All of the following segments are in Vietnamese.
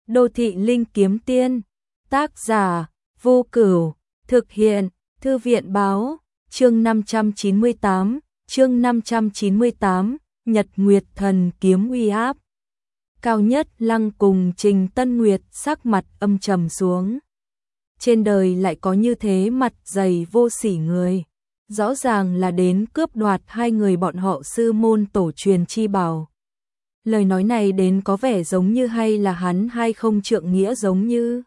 Đô thị linh kiếm tiên, tác giả, Vô Cửu, thực hiện, Thư viện báo, chương 598, Nhật Nguyệt Thần Kiếm uy áp. Cao Nhất Lăng cùng Trình Tân Nguyệt sắc mặt âm trầm xuống. Trên đời lại có như thế mặt dày vô sỉ người, rõ ràng là đến cướp đoạt hai người bọn họ sư môn tổ truyền chi bảo. Lời nói này đến có vẻ giống như hay là hắn hay không trượng nghĩa giống như.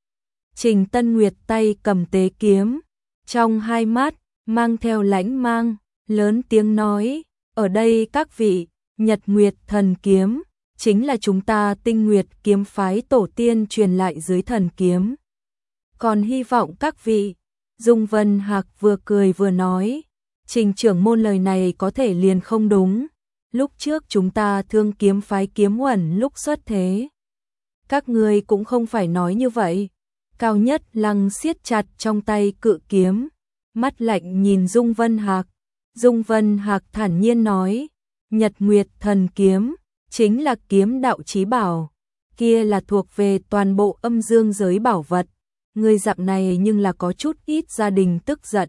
Trình Tân Nguyệt tay cầm tế kiếm, trong hai mắt mang theo lãnh mang, lớn tiếng nói, ở đây các vị, Nhật Nguyệt Thần Kiếm chính là chúng ta Tinh Nguyệt kiếm phái tổ tiên truyền lại dưới thần kiếm. Còn hy vọng các vị, Dung Vân Hạc vừa cười vừa nói, Trình trưởng môn lời này có thể liền không đúng. Lúc trước chúng ta Thương kiếm phái kiếm uẩn lúc xuất thế, các ngươi cũng không phải nói như vậy. Cao Nhất Lăng siết chặt trong tay cự kiếm, mắt lạnh nhìn Dung Vân Hạc. Dung Vân Hạc thản nhiên nói, Nhật Nguyệt Thần Kiếm chính là kiếm đạo chí bảo, kia là thuộc về toàn bộ âm dương giới bảo vật. Người dặm này nhưng là có chút ít gia đình tức giận.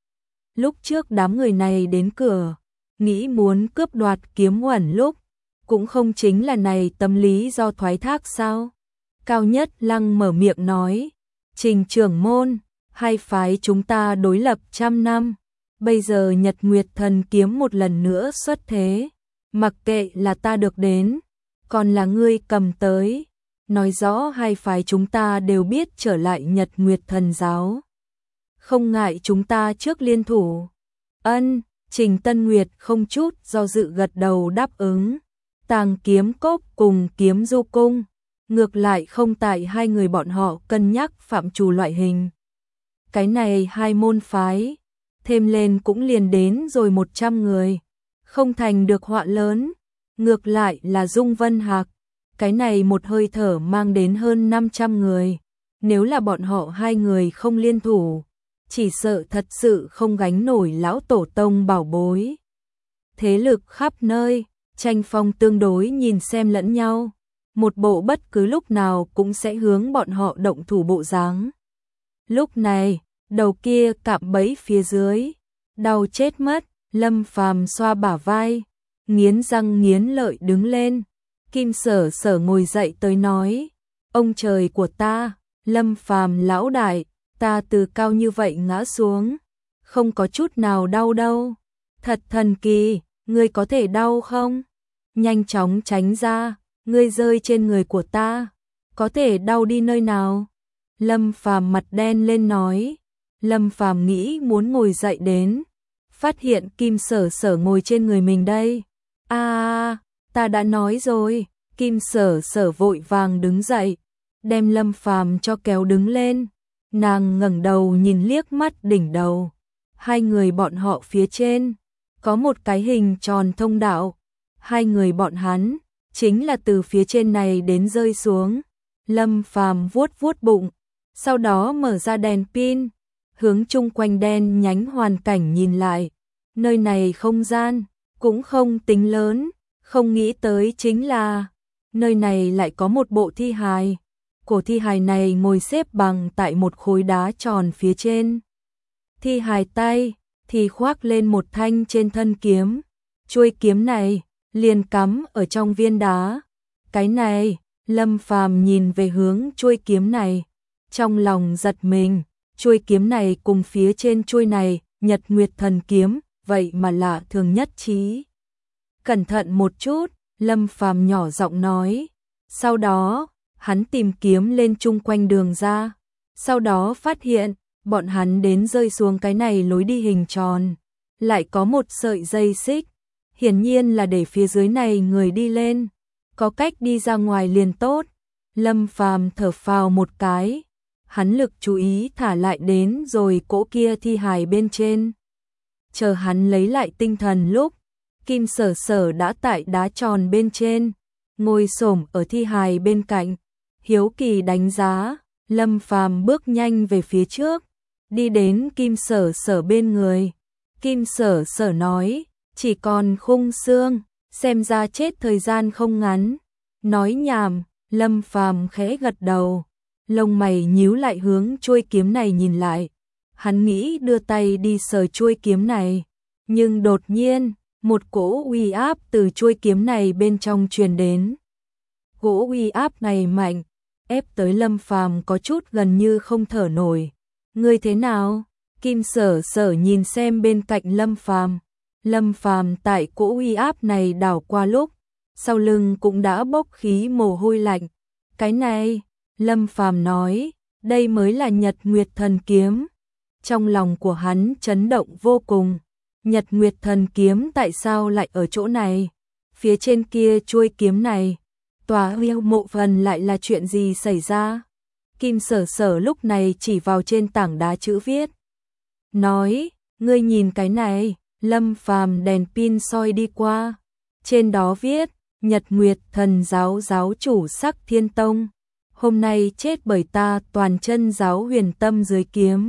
Lúc trước đám người này đến cửa, nghĩ muốn cướp đoạt kiếm uẩn lúc, cũng không chính là này tâm lý do thoái thác sao? Cao Nhất Lăng mở miệng nói, Trình trưởng môn, hai phái chúng ta đối lập 100 năm, bây giờ Nhật Nguyệt Thần Kiếm một lần nữa xuất thế, mặc kệ là ta được đến, còn là ngươi cầm tới, nói rõ hai phái chúng ta đều biết trở lại Nhật Nguyệt Thần giáo. Không ngại chúng ta trước liên thủ. Ân, Trình Tân Nguyệt không chút do dự gật đầu đáp ứng. Tàng Kiếm Cốc cùng Kiếm Du Cung, ngược lại không tại hai người bọn họ cân nhắc phạm trù loại hình. Cái này hai môn phái, thêm lên cũng liền đến rồi 100 người, không thành được họa lớn. Ngược lại là Dung Vân Hạc, cái này một hơi thở mang đến hơn 500 người. Nếu là bọn họ hai người không liên thủ, chỉ sợ thật sự không gánh nổi lão tổ tông bảo bối. Thế lực khắp nơi, tranh phong tương đối nhìn xem lẫn nhau, một bộ bất cứ lúc nào cũng sẽ hướng bọn họ động thủ bộ dáng. Lúc này, đầu kia cạm bẫy phía dưới, đau chết mất, Lâm Phàm xoa bả vai, nghiến răng nghiến lợi đứng lên. Kim Sở Sở ngồi dậy tới nói, ông trời của ta, Lâm Phàm lão đại, ta từ cao như vậy ngã xuống, không có chút nào đau đâu. Thật thần kỳ, ngươi có thể đau không? Nhanh chóng tránh ra, ngươi rơi trên người của ta, có thể đau đi nơi nào? Lâm Phàm mặt đen lên nói. Lâm Phàm nghĩ muốn ngồi dậy đến, phát hiện Kim Sở Sở ngồi trên người mình đây. Ta đã nói rồi. Kim Sở Sở vội vàng đứng dậy, đem Lâm Phàm cho kéo đứng lên. Nàng ngẩng đầu nhìn liếc mắt đỉnh đầu, hai người bọn họ phía trên có một cái hình tròn thông đạo, hai người bọn hắn chính là từ phía trên này đến rơi xuống. Lâm Phàm vuốt vuốt bụng, sau đó mở ra đèn pin, hướng chung quanh đen nhánh hoàn cảnh nhìn lại. Nơi này không gian cũng không tính lớn, không nghĩ tới chính là nơi này lại có một bộ thi hài. Cổ thi hài này ngồi xếp bằng tại một khối đá tròn phía trên. Thi hài tay thì khoác lên một thanh trên thân kiếm. Chuôi kiếm này liền cắm ở trong viên đá. Cái này, Lâm Phàm nhìn về hướng chuôi kiếm này, trong lòng giật mình. Chuôi kiếm này cùng phía trên chuôi này, Nhật Nguyệt Thần Kiếm, vậy mà lạ thường nhất trí. Cẩn thận một chút, Lâm Phàm nhỏ giọng nói. Sau đó, hắn tìm kiếm lên chung quanh đường ra, sau đó phát hiện, bọn hắn đến rơi xuống cái này lối đi hình tròn, lại có một sợi dây xích, hiển nhiên là để phía dưới này người đi lên, có cách đi ra ngoài liền tốt. Lâm Phàm thở phào một cái, hắn lực chú ý thả lại đến rồi cỗ kia thi hài bên trên. Chờ hắn lấy lại tinh thần lúc, Kim Sở Sở đã tại đá tròn bên trên, ngồi xổm ở thi hài bên cạnh, hiếu kỳ đánh giá. Lâm Phàm bước nhanh về phía trước, đi đến Kim Sở Sở bên người. Kim Sở Sở nói, chỉ còn khung xương, xem ra chết thời gian không ngắn. Nói nhảm, Lâm Phàm khẽ gật đầu, lông mày nhíu lại hướng chuôi kiếm này nhìn lại. Hắn nghĩ đưa tay đi sờ chuôi kiếm này, nhưng đột nhiên, một cỗ uy áp từ chuôi kiếm này bên trong truyền đến. Cỗ uy áp này mạnh, ép tới Lâm Phàm có chút gần như không thở nổi. Ngươi thế nào? Kim Sở Sở nhìn xem bên cạnh Lâm Phàm. Lâm Phàm tại cỗ uy áp này đảo qua lúc, sau lưng cũng đã bốc khí mồ hôi lạnh. Cái này, Lâm Phàm nói, đây mới là Nhật Nguyệt Thần Kiếm. Trong lòng của hắn chấn động vô cùng. Nhật Nguyệt Thần Kiếm tại sao lại ở chỗ này? Phía trên kia chuôi kiếm này, tòa huyêu mộ phần lại là chuyện gì xảy ra? Kim Sở Sở lúc này chỉ vào trên tảng đá chữ viết. Nói, ngươi nhìn cái này. Lâm Phàm đèn pin soi đi qua. Trên đó viết, Nhật Nguyệt Thần Giáo giáo chủ Sắc Thiên Tông. Hôm nay chết bởi ta toàn chân giáo huyền tâm dưới kiếm.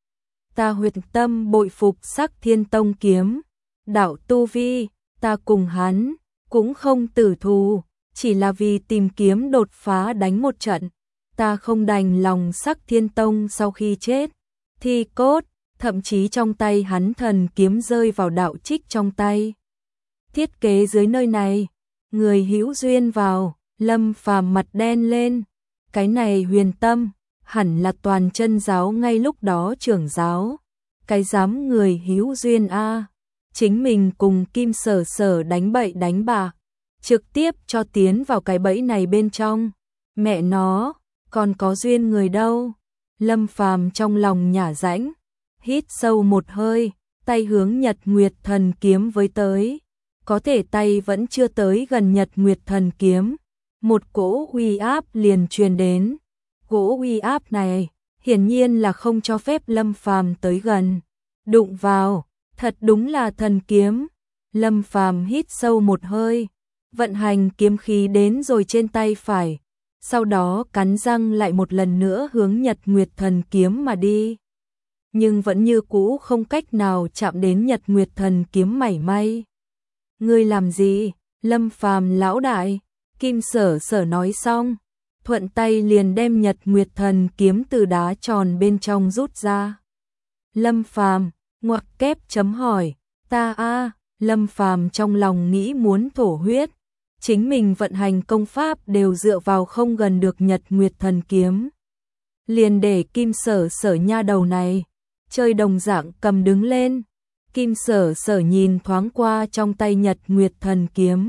Ta huyền tâm bội phục Sắc Thiên Tông kiếm. Đạo tu vi, ta cùng hắn, cũng không tử thù, chỉ là vì tìm kiếm đột phá đánh một trận. Ta không đành lòng Sắc Thiên Tông sau khi chết. Thi cốt, thậm chí trong tay hắn thần kiếm rơi vào đạo trích trong tay. Thiết kế dưới nơi này, người hữu duyên vào, Lâm Phàm mặt đen lên. Cái này huyền tâm, hẳn là toàn chân giáo ngay lúc đó trưởng giáo. Cái dám người hữu duyên a, chính mình cùng Kim Sở Sở đánh bậy đánh bạc, trực tiếp cho tiến vào cái bẫy này bên trong. Mẹ nó, còn có duyên người đâu. Lâm Phàm trong lòng nhả rãnh, hít sâu một hơi, tay hướng Nhật Nguyệt Thần Kiếm với tới. Có thể tay vẫn chưa tới gần Nhật Nguyệt Thần Kiếm, một cỗ uy áp liền truyền đến. Cỗ uy áp này hiển nhiên là không cho phép Lâm Phàm tới gần. Đụng vào, thật đúng là thần kiếm. Lâm Phàm hít sâu một hơi, vận hành kiếm khí đến rồi trên tay phải, sau đó cắn răng lại một lần nữa hướng Nhật Nguyệt Thần Kiếm mà đi. Nhưng vẫn như cũ không cách nào chạm đến Nhật Nguyệt Thần Kiếm mảy may. Ngươi làm gì, Lâm Phàm lão đại? Kim Sở Sở nói xong, thuận tay liền đem Nhật Nguyệt Thần Kiếm từ đá tròn bên trong rút ra. Lâm Phàm, ngoặc kép chấm hỏi, ta a, Lâm Phàm trong lòng nghĩ muốn thổ huyết. Chính mình vận hành công pháp đều dựa vào không gần được Nhật Nguyệt Thần Kiếm. Liền để Kim Sở Sở nha đầu này chơi đồng dạng cầm đứng lên. Kim Sở Sở nhìn thoáng qua trong tay Nhật Nguyệt Thần Kiếm,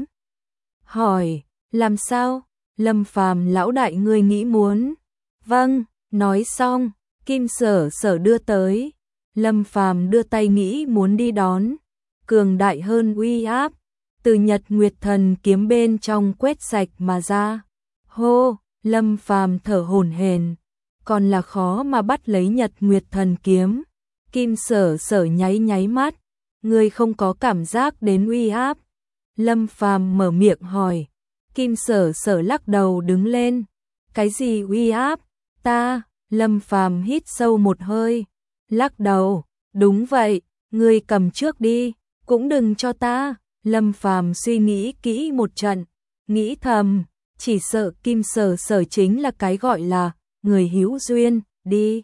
hỏi, làm sao? Lâm Phàm lão đại ngươi nghĩ muốn? Vâng, nói xong, Kim Sở Sở đưa tới. Lâm Phàm đưa tay nghĩ muốn đi đón. Cường đại hơn uy áp từ Nhật Nguyệt Thần Kiếm bên trong quét sạch mà ra. Hô, Lâm Phàm thở hổn hển, còn là khó mà bắt lấy Nhật Nguyệt Thần Kiếm. Kim Sở Sở nháy nháy mắt, ngươi không có cảm giác đến uy áp? Lâm Phàm mở miệng hỏi. Kim Sở Sở lắc đầu đứng lên. Cái gì uy áp? Ta, Lâm Phàm hít sâu một hơi, lắc đầu, đúng vậy, ngươi cầm trước đi, cũng đừng cho ta. Lâm Phàm suy nghĩ kỹ một trận, nghĩ thầm, chỉ sợ Kim Sở Sở chính là cái gọi là người hữu duyên, đi.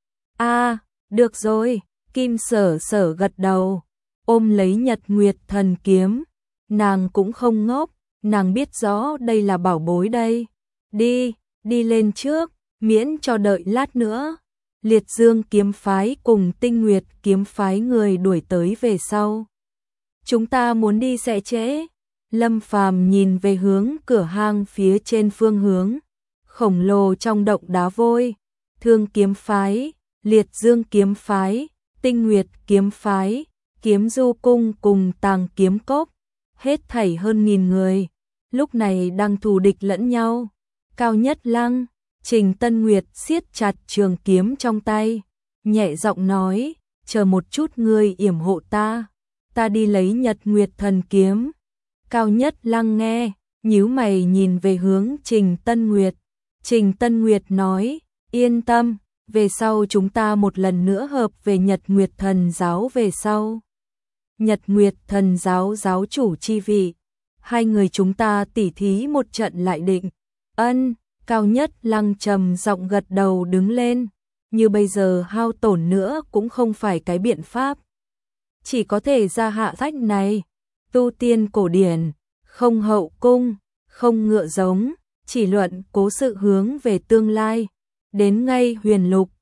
A, được rồi, Kim Sở Sở gật đầu, ôm lấy Nhật Nguyệt Thần Kiếm. Nàng cũng không ngốc, nàng biết rõ đây là bảo bối đây. Đi, đi lên trước, miễn cho đợi lát nữa. Liệt Dương kiếm phái cùng Tinh Nguyệt kiếm phái người đuổi tới về sau. Chúng ta muốn đi sẽ trễ. Lâm Phàm nhìn về hướng cửa hang phía trên phương hướng khổng lồ trong động đá vôi. Thương kiếm phái, Liệt Dương kiếm phái, Tinh Nguyệt kiếm phái, Kiếm Du cung cùng Tàng kiếm cốc, hết thảy hơn 1000 người, lúc này đang thù địch lẫn nhau. Cao Nhất Lăng, Trình Tân Nguyệt siết chặt trường kiếm trong tay, nhẹ giọng nói, chờ một chút ngươi yểm hộ ta, ta đi lấy Nhật Nguyệt Thần Kiếm. Cao Nhất Lăng nghe, nhíu mày nhìn về hướng Trình Tân Nguyệt. Trình Tân Nguyệt nói, yên tâm, về sau chúng ta một lần nữa hợp về Nhật Nguyệt Thần Giáo về sau. Nhật Nguyệt Thần Giáo giáo chủ chi vị, hai người chúng ta tỉ thí một trận lại định. Ân, Cao Nhất Lăng trầm giọng gật đầu đứng lên, như bây giờ hao tổn nữa cũng không phải cái biện pháp. Chỉ có thể ra hạ sách này, tu tiên cổ điển, không hậu cung, không ngựa giống, chỉ luận cố sự hướng về tương lai. Đến ngay huyền lục,